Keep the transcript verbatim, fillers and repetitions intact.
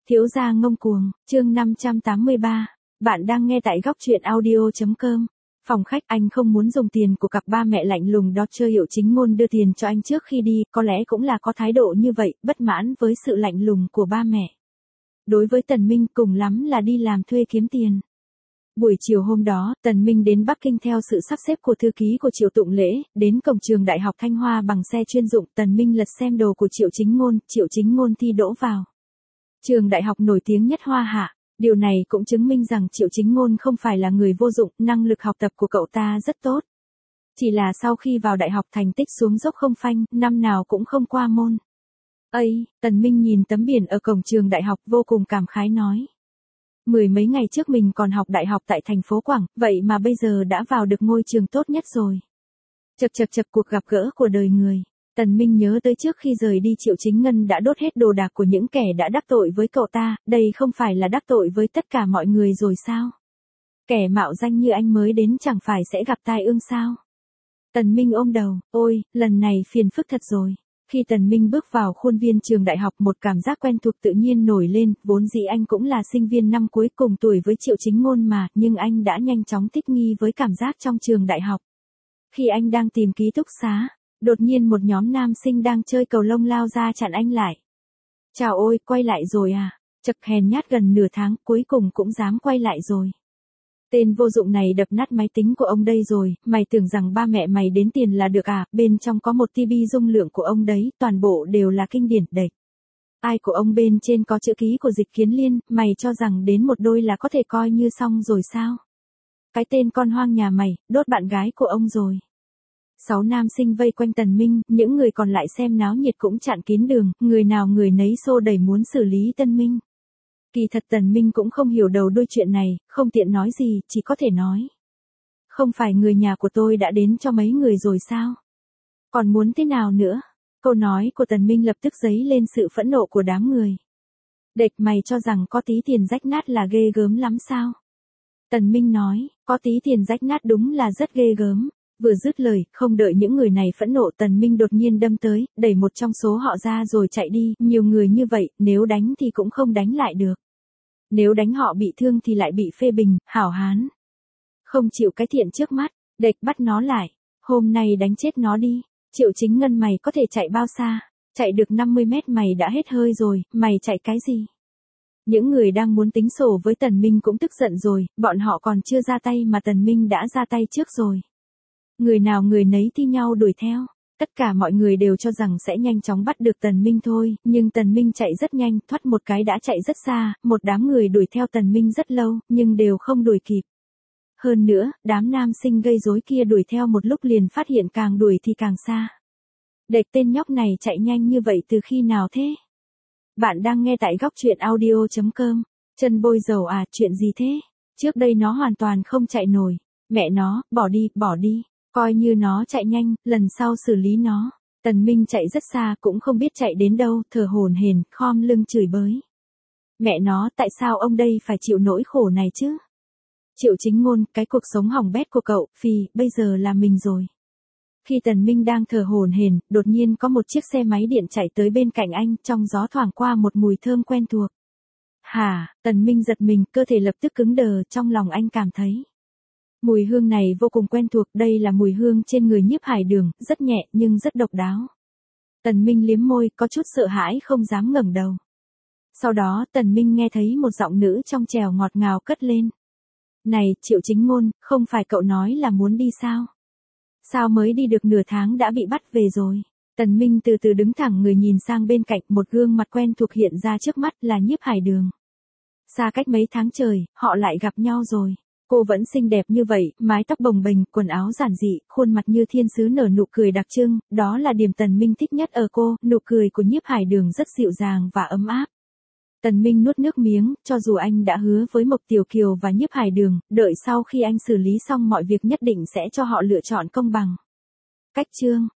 Thiếu gia ngông cuồng, chương năm trăm tám mươi ba. Bạn đang nghe tại góc truyện audio chấm com. Phòng khách, anh không muốn dùng tiền của cặp ba mẹ lạnh lùng đó. Chơi Hiệu Chính Ngôn đưa tiền cho anh trước khi đi, có lẽ cũng là có thái độ như vậy, bất mãn với sự lạnh lùng của ba mẹ. Đối với Tần Minh, cùng lắm là đi làm thuê kiếm tiền. Buổi chiều hôm đó, Tần Minh đến Bắc Kinh theo sự sắp xếp của thư ký của Triệu Tụng Lễ, đến cổng trường Đại học Thanh Hoa bằng xe chuyên dụng. Tần Minh lật xem đồ của Triệu Chính Ngôn, Triệu Chính Ngôn thi đỗ vào trường đại học nổi tiếng nhất Hoa Hạ. Điều này cũng chứng minh rằng Triệu Chính Ngôn không phải là người vô dụng, năng lực học tập của cậu ta rất tốt. Chỉ là sau khi vào đại học thành tích xuống dốc không phanh, năm nào cũng không qua môn. Ây, Tần Minh nhìn tấm biển ở cổng trường đại học vô cùng cảm khái nói. Mười mấy ngày trước mình còn học đại học tại thành phố Quảng, vậy mà bây giờ đã vào được ngôi trường tốt nhất rồi. Chật chật chật, cuộc gặp gỡ của đời người. Tần Minh nhớ tới trước khi rời đi Triệu Chính Ngân đã đốt hết đồ đạc của những kẻ đã đắc tội với cậu ta, đây không phải là đắc tội với tất cả mọi người rồi sao? Kẻ mạo danh như anh mới đến chẳng phải sẽ gặp tai ương sao? Tần Minh ôm đầu, ôi, lần này phiền phức thật rồi. Khi Tần Minh bước vào khuôn viên trường đại học, một cảm giác quen thuộc tự nhiên nổi lên, vốn dĩ anh cũng là sinh viên năm cuối cùng tuổi với Triệu Chính Ngôn mà, nhưng anh đã nhanh chóng thích nghi với cảm giác trong trường đại học. Khi anh đang tìm ký túc xá, đột nhiên một nhóm nam sinh đang chơi cầu lông lao ra chặn anh lại. Chào ôi, quay lại rồi à? Chật, hèn nhát gần nửa tháng, cuối cùng cũng dám quay lại rồi. Tên vô dụng này đập nát máy tính của ông đây rồi, mày tưởng rằng ba mẹ mày đến tiền là được à? Bên trong có một ti bi dung lượng của ông đấy, toàn bộ đều là kinh điển đệch. Ai của ông bên trên có chữ ký của Dịch Kiến Liên, mày cho rằng đến một đôi là có thể coi như xong rồi sao? Cái tên con hoang nhà mày, đốt bạn gái của ông rồi. Sáu nam sinh vây quanh Tần Minh, những người còn lại xem náo nhiệt cũng chặn kín đường, người nào người nấy xô đẩy muốn xử lý Tần Minh. Kỳ thật Tần Minh cũng không hiểu đầu đuôi chuyện này, không tiện nói gì, chỉ có thể nói. Không phải người nhà của tôi đã đến cho mấy người rồi sao? Còn muốn thế nào nữa? Câu nói của Tần Minh lập tức dấy lên sự phẫn nộ của đám người. Đệch, mày cho rằng có tí tiền rách nát là ghê gớm lắm sao? Tần Minh nói, có tí tiền rách nát đúng là rất ghê gớm. Vừa dứt lời, không đợi những người này phẫn nộ, Tần Minh đột nhiên đâm tới, đẩy một trong số họ ra rồi chạy đi. Nhiều người như vậy, nếu đánh thì cũng không đánh lại được. Nếu đánh họ bị thương thì lại bị phê bình, hảo hán. Không chịu cái thiện trước mắt, đệch bắt nó lại. Hôm nay đánh chết nó đi. Triệu Chính Ngân, mày có thể chạy bao xa? Chạy được năm mươi mét mày đã hết hơi rồi, mày chạy cái gì? Những người đang muốn tính sổ với Tần Minh cũng tức giận rồi, bọn họ còn chưa ra tay mà Tần Minh đã ra tay trước rồi. Người nào người nấy thi nhau đuổi theo. Tất cả mọi người đều cho rằng sẽ nhanh chóng bắt được Tần Minh thôi, nhưng Tần Minh chạy rất nhanh, thoát một cái đã chạy rất xa, một đám người đuổi theo Tần Minh rất lâu, nhưng đều không đuổi kịp. Hơn nữa, đám nam sinh gây rối kia đuổi theo một lúc liền phát hiện càng đuổi thì càng xa. Đệch, tên nhóc này chạy nhanh như vậy từ khi nào thế? Bạn đang nghe tại góc truyện audio chấm com. Chân bôi dầu à, chuyện gì thế? Trước đây nó hoàn toàn không chạy nổi. Mẹ nó, bỏ đi, bỏ đi. Coi như nó chạy nhanh, lần sau xử lý nó. Tần Minh chạy rất xa, cũng không biết chạy đến đâu, thở hổn hển, khom lưng chửi bới. Mẹ nó, tại sao ông đây phải chịu nỗi khổ này chứ? Triệu Chính Ngôn, cái cuộc sống hỏng bét của cậu, phì, bây giờ là mình rồi. Khi Tần Minh đang thở hổn hển, đột nhiên có một chiếc xe máy điện chạy tới bên cạnh anh, trong gió thoảng qua một mùi thơm quen thuộc. Hả? Tần Minh giật mình, cơ thể lập tức cứng đờ, trong lòng anh cảm thấy. Mùi hương này vô cùng quen thuộc, đây là mùi hương trên người Nhiếp Hải Đường, rất nhẹ nhưng rất độc đáo. Tần Minh liếm môi, có chút sợ hãi không dám ngẩng đầu. Sau đó, Tần Minh nghe thấy một giọng nữ trong trẻo ngọt ngào cất lên. Này, Triệu Chính Ngôn, không phải cậu nói là muốn đi sao? Sao mới đi được nửa tháng đã bị bắt về rồi? Tần Minh từ từ đứng thẳng người nhìn sang bên cạnh, một gương mặt quen thuộc hiện ra trước mắt là Nhiếp Hải Đường. Xa cách mấy tháng trời, họ lại gặp nhau rồi. Cô vẫn xinh đẹp như vậy, mái tóc bồng bềnh, quần áo giản dị, khuôn mặt như thiên sứ nở nụ cười đặc trưng, đó là điểm Tần Minh thích nhất ở cô, nụ cười của Nhiếp Hải Đường rất dịu dàng và ấm áp. Tần Minh nuốt nước miếng, cho dù anh đã hứa với Mộc Tiểu Kiều và Nhiếp Hải Đường, đợi sau khi anh xử lý xong mọi việc nhất định sẽ cho họ lựa chọn công bằng. Cách chương